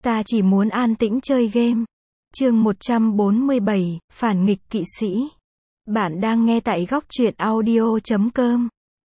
Ta chỉ muốn an tĩnh chơi game. Chương 147, Phản nghịch kỵ sĩ. Bạn đang nghe tại góc truyện audio.com.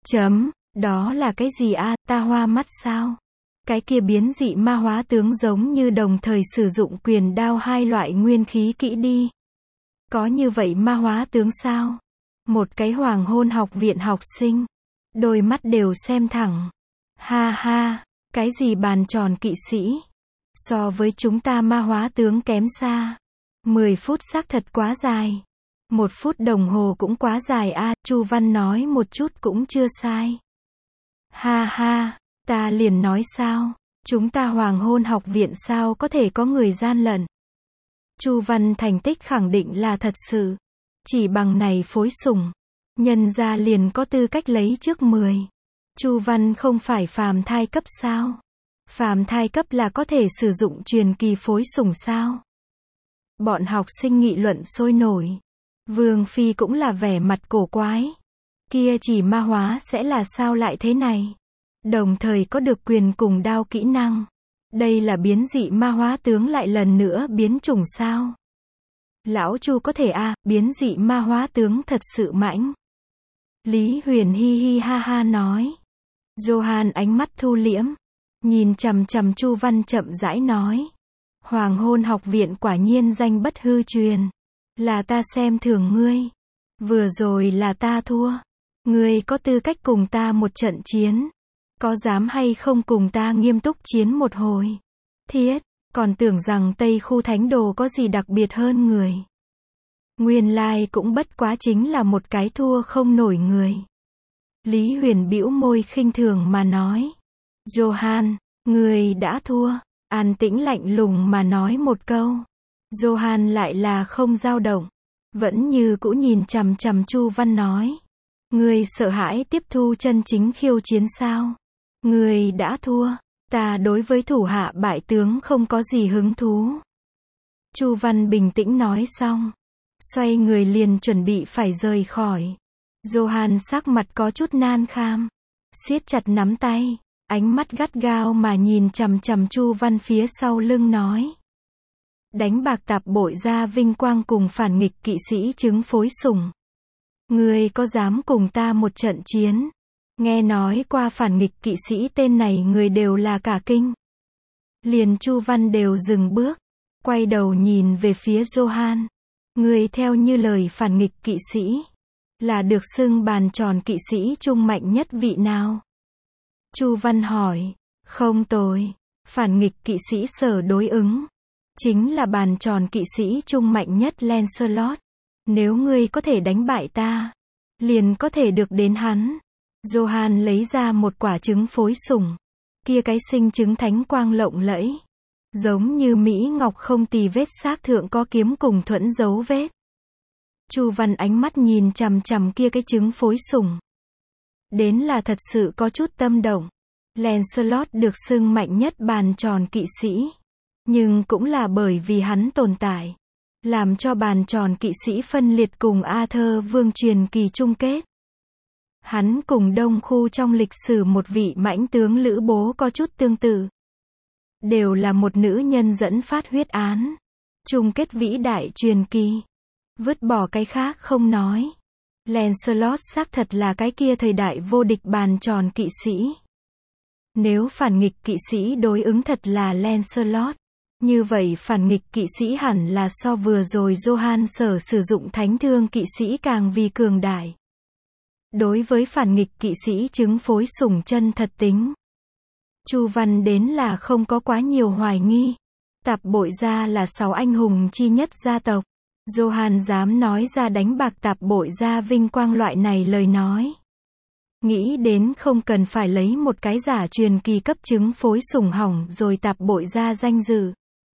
Đó là cái gì a? Ta hoa mắt sao? Cái kia biến dị ma hóa tướng giống như đồng thời sử dụng quyền đao hai loại nguyên khí kỹ đi. Có như vậy ma hóa tướng sao? Một cái hoàng hôn học viện học sinh. Đôi mắt đều xem thẳng. Ha ha, cái gì bàn tròn kỵ sĩ? So với chúng ta ma hóa tướng kém xa. 10 phút xác thật quá dài. 1 phút đồng hồ cũng quá dài a. Chu Văn nói một chút cũng chưa sai. Ha ha, ta liền nói sao? Chúng ta hoàng hôn học viện sao có thể có người gian lận? Chu Văn thành tích khẳng định là thật sự. Chỉ bằng này phối sủng, nhân ra liền có tư cách lấy trước 10. Chu Văn không phải phàm thai cấp sao? Phàm thai cấp là có thể sử dụng truyền kỳ phối sủng sao? Bọn học sinh nghị luận sôi nổi. Vương Phi cũng là vẻ mặt cổ quái. Kia chỉ ma hóa sẽ là sao lại thế này? Đồng thời có được quyền cùng đao kỹ năng. Đây là biến dị ma hóa tướng lại lần nữa biến chủng sao? Lão Chu có thể biến dị ma hóa tướng thật sự mãnh. Lý Huyền hi hi ha ha nói. Johan ánh mắt thu liễm. Nhìn chằm chằm Chu Văn chậm rãi nói. Hoàng hôn học viện quả nhiên danh bất hư truyền. Là ta xem thường ngươi. Vừa rồi là ta thua. Ngươi có tư cách cùng ta một trận chiến. Có dám hay không cùng ta nghiêm túc chiến một hồi? Thiết, còn tưởng rằng Tây Khu Thánh Đồ có gì đặc biệt hơn người. Nguyên lai cũng bất quá chính là một cái thua không nổi người. Lý Huyền bĩu môi khinh thường mà nói. Johan, ngươi đã thua. An tĩnh lạnh lùng mà nói một câu. Johan lại là không dao động. Vẫn như cũ nhìn chằm chằm Chu Văn nói. Ngươi sợ hãi tiếp thu chân chính khiêu chiến sao? Ngươi đã thua. Ta đối với thủ hạ bại tướng không có gì hứng thú. Chu Văn bình tĩnh nói xong. Xoay người liền chuẩn bị phải rời khỏi. Johan sắc mặt có chút nan kham. Siết chặt nắm tay. Ánh mắt gắt gao mà nhìn chằm chằm Chu Văn phía sau lưng nói. Đánh bạc tạp bội ra vinh quang cùng phản nghịch kỵ sĩ chứng phối sủng. Ngươi có dám cùng ta một trận chiến? Nghe nói qua phản nghịch kỵ sĩ tên này người đều là cả kinh. Liền Chu Văn đều dừng bước. Quay đầu nhìn về phía Johan. Ngươi theo như lời phản nghịch kỵ sĩ. Là được xưng bàn tròn kỵ sĩ trung mạnh nhất vị nào? Chu Văn hỏi. Không tồi. Phản nghịch kỵ sĩ sở đối ứng. Chính là bàn tròn kỵ sĩ trung mạnh nhất Lancelot. Nếu ngươi có thể đánh bại ta, liền có thể được đến hắn. Johan lấy ra một quả trứng phối sủng. Kia cái sinh trứng thánh quang lộng lẫy. Giống như Mỹ Ngọc không tì vết xác thượng có kiếm cùng thuẫn dấu vết. Chu Văn ánh mắt nhìn chằm chằm kia cái trứng phối sủng. Đến là thật sự có chút tâm động. Lancelot được xưng mạnh nhất bàn tròn kỵ sĩ. Nhưng cũng là bởi vì hắn tồn tại. Làm cho bàn tròn kỵ sĩ phân liệt cùng Arthur Vương truyền kỳ chung kết. Hắn cùng Đông Khu trong lịch sử một vị mãnh tướng lữ bố có chút tương tự. Đều là một nữ nhân dẫn phát huyết án. Chung kết vĩ đại truyền kỳ. Vứt bỏ cái khác không nói. Lancelot xác thật là cái kia thời đại vô địch bàn tròn kỵ sĩ. Nếu phản nghịch kỵ sĩ đối ứng thật là Lancelot. Như vậy phản nghịch kỵ sĩ hẳn là so vừa rồi Johan sở sử dụng thánh thương kỵ sĩ càng vì cường đại. Đối với phản nghịch kỵ sĩ chứng phối sủng chân thật tính. Chu Văn đến là không có quá nhiều hoài nghi. Tạp bội gia là 6 anh hùng chi nhất gia tộc. Johan dám nói ra đánh bạc tạp bội gia vinh quang loại này lời nói. Nghĩ đến không cần phải lấy một cái giả truyền kỳ cấp chứng phối sủng hỏng rồi tạp bội gia danh dự.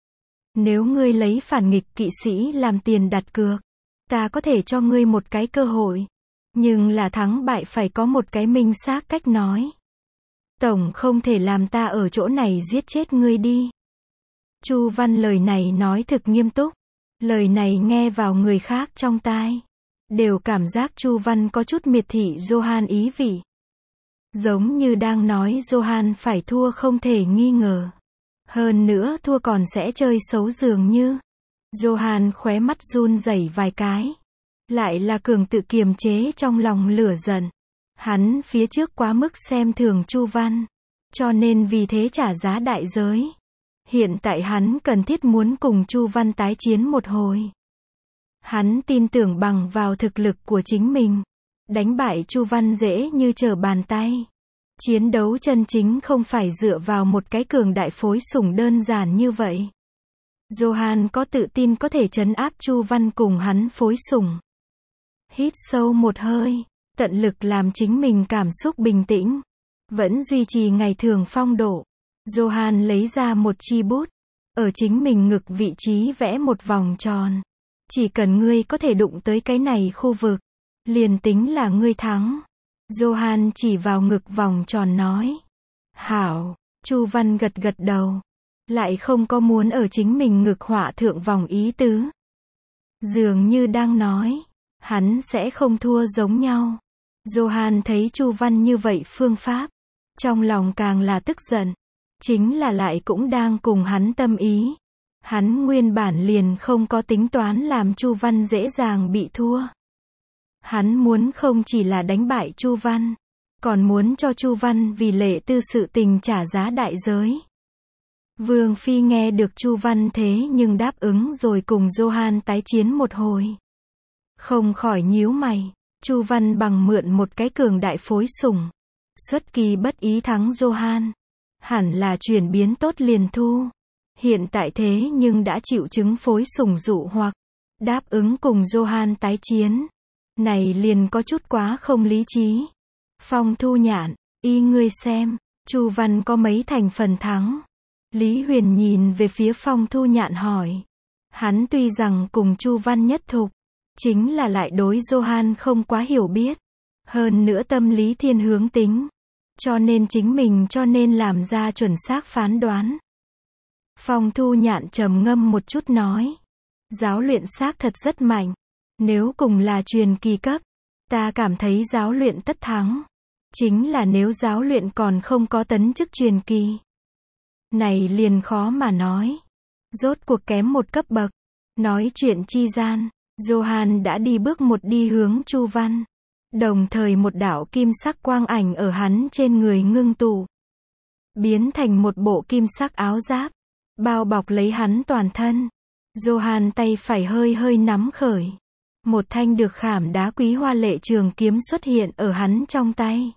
Nếu ngươi lấy phản nghịch kỵ sĩ làm tiền đặt cược, ta có thể cho ngươi một cái cơ hội. Nhưng là thắng bại phải có một cái minh xác cách nói. Tổng không thể làm ta ở chỗ này giết chết ngươi đi. Chu Văn lời này nói thực nghiêm túc. Lời này nghe vào người khác trong tai. Đều cảm giác Chu Văn có chút miệt thị Johan ý vị. Giống như đang nói Johan phải thua không thể nghi ngờ. Hơn nữa thua còn sẽ chơi xấu dường như. Johan khóe mắt run rẩy vài cái. Lại là Cường tự kiềm chế trong lòng lửa giận. Hắn phía trước quá mức xem thường Chu Văn. Cho nên vì thế trả giá đại giới. Hiện tại hắn cần thiết muốn cùng Chu Văn tái chiến một hồi. Hắn tin tưởng bằng vào thực lực của chính mình. Đánh bại Chu Văn dễ như trở bàn tay. Chiến đấu chân chính không phải dựa vào một cái cường đại phối sủng đơn giản như vậy. Johan có tự tin có thể trấn áp Chu Văn cùng hắn phối sủng. Hít sâu một hơi, tận lực làm chính mình cảm xúc bình tĩnh. Vẫn duy trì ngày thường phong độ. Johan lấy ra một chi bút. Ở chính mình ngực vị trí vẽ một vòng tròn. Chỉ cần ngươi có thể đụng tới cái này khu vực. Liền tính là ngươi thắng. Johan chỉ vào ngực vòng tròn nói. Hảo, Chu Văn gật gật đầu. Lại không có muốn ở chính mình ngực họa thượng vòng ý tứ. Dường như đang nói. Hắn sẽ không thua giống nhau. Johan thấy Chu Văn như vậy phương pháp. Trong lòng càng là tức giận. Chính là lại cũng đang cùng hắn tâm ý. Hắn nguyên bản liền không có tính toán làm Chu Văn dễ dàng bị thua. Hắn muốn không chỉ là đánh bại Chu Văn, còn muốn cho Chu Văn vì Lệ Tư sự tình trả giá đại giới. Vương Phi nghe được Chu Văn thế nhưng đáp ứng rồi cùng Johan tái chiến một hồi. Không khỏi nhíu mày, Chu Văn bằng mượn một cái cường đại phối sủng. Xuất kỳ bất ý thắng Johan. Hẳn là chuyển biến tốt liền thu. Hiện tại thế nhưng đã chịu chứng phối sủng dụ hoặc đáp ứng cùng Johan tái chiến. Này liền có chút quá không lý trí. Phong Thu Nhạn, y ngươi xem, Chu Văn có mấy thành phần thắng. Lý Huyền nhìn về phía Phong Thu Nhạn hỏi. Hắn tuy rằng cùng Chu Văn nhất thục, chính là lại đối Johan không quá hiểu biết. Hơn nữa tâm lý thiên hướng tính. Cho nên chính mình làm ra chuẩn xác phán đoán. Phong Thu Nhạn trầm ngâm một chút nói. Giáo luyện xác thật rất mạnh. Nếu cùng là truyền kỳ cấp, ta cảm thấy giáo luyện tất thắng. Chính là nếu giáo luyện còn không có tấn chức truyền kỳ. Này liền khó mà nói. Rốt cuộc kém một cấp bậc. Nói chuyện chi gian, Johan đã đi bước một đi hướng Chu Văn. Đồng thời một đạo kim sắc quang ảnh ở hắn trên người ngưng tụ. Biến thành một bộ kim sắc áo giáp. Bao bọc lấy hắn toàn thân. Johan tay phải hơi hơi nắm khởi. Một thanh được khảm đá quý hoa lệ trường kiếm xuất hiện ở hắn trong tay.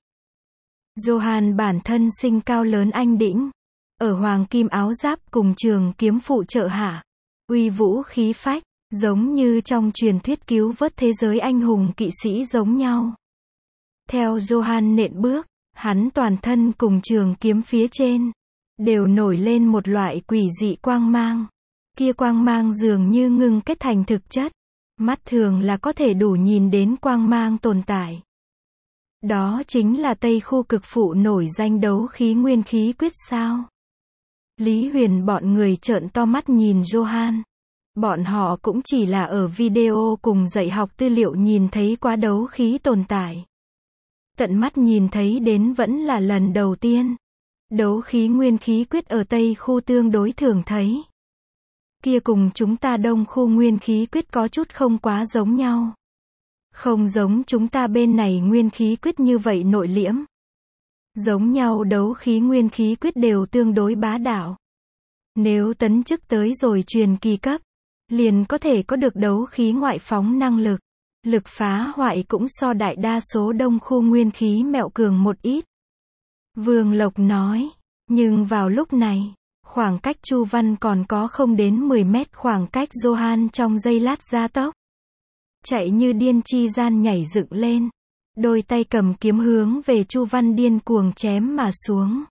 Johan bản thân sinh cao lớn anh đĩnh. Ở hoàng kim áo giáp cùng trường kiếm phụ trợ hạ. Uy vũ khí phách, giống như trong truyền thuyết cứu vớt thế giới anh hùng kỵ sĩ giống nhau. Theo Johan nện bước, hắn toàn thân cùng trường kiếm phía trên. Đều nổi lên một loại quỷ dị quang mang. Kia quang mang dường như ngưng kết thành thực chất. Mắt thường là có thể đủ nhìn đến quang mang tồn tại. Đó chính là Tây khu cực phụ nổi danh đấu khí nguyên khí quyết sao. Lý Huyền bọn người trợn to mắt nhìn Johan. Bọn họ cũng chỉ là ở video cùng dạy học tư liệu nhìn thấy quá đấu khí tồn tại. Tận mắt nhìn thấy đến vẫn là lần đầu tiên. Đấu khí nguyên khí quyết ở Tây khu tương đối thường thấy. Kia cùng chúng ta Đông khu nguyên khí quyết có chút không quá giống nhau. Không giống chúng ta bên này nguyên khí quyết như vậy nội liễm. Giống nhau đấu khí nguyên khí quyết đều tương đối bá đạo. Nếu tấn chức tới rồi truyền kỳ cấp, liền có thể có được đấu khí ngoại phóng năng lực. Lực phá hoại cũng so đại đa số Đông khu nguyên khí mẹo cường một ít. Vương Lộc nói, nhưng vào lúc này, khoảng cách Chu Văn còn có không đến 10 mét khoảng cách Johan trong giây lát gia tốc. Chạy như điên chi gian nhảy dựng lên. Đôi tay cầm kiếm hướng về Chu Văn điên cuồng chém mà xuống.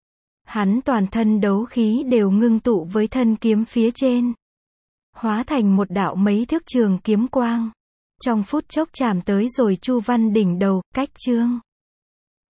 Hắn toàn thân đấu khí đều ngưng tụ với thân kiếm phía trên. Hóa thành một đạo mấy thước trường kiếm quang. Trong phút chốc chạm tới rồi Chu Văn đỉnh đầu, cách chương.